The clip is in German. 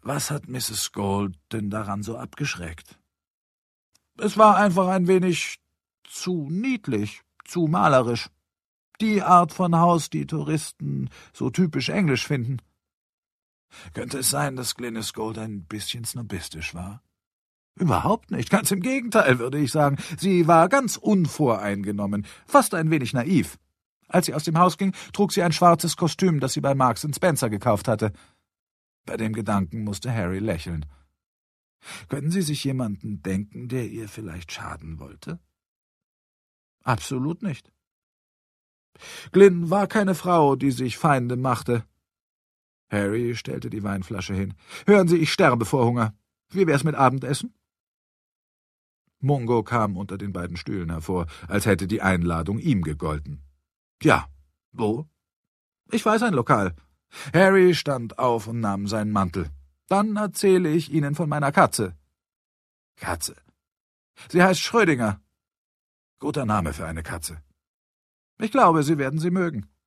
Was hat Mrs. Gold denn daran so abgeschreckt? Es war einfach ein wenig zu niedlich, zu malerisch. Die Art von Haus, die Touristen so typisch englisch finden. Könnte es sein, dass Glynis Gold ein bisschen snobistisch war? Überhaupt nicht, ganz im Gegenteil, würde ich sagen. Sie war ganz unvoreingenommen, fast ein wenig naiv. Als sie aus dem Haus ging, trug sie ein schwarzes Kostüm, das sie bei Marks & Spencer gekauft hatte. Bei dem Gedanken musste Harry lächeln. Können Sie sich jemanden denken, der ihr vielleicht schaden wollte? Absolut nicht. Glynn war keine Frau, die sich Feinde machte. Harry stellte die Weinflasche hin. »Hören Sie, ich sterbe vor Hunger. Wie wär's mit Abendessen?« Mungo kam unter den beiden Stühlen hervor, als hätte die Einladung ihm gegolten. »Ja, wo?« »Ich weiß ein Lokal.« Harry stand auf und nahm seinen Mantel. »Dann erzähle ich Ihnen von meiner Katze.« »Katze?« »Sie heißt Schrödinger.« »Guter Name für eine Katze.« »Ich glaube, Sie werden sie mögen.«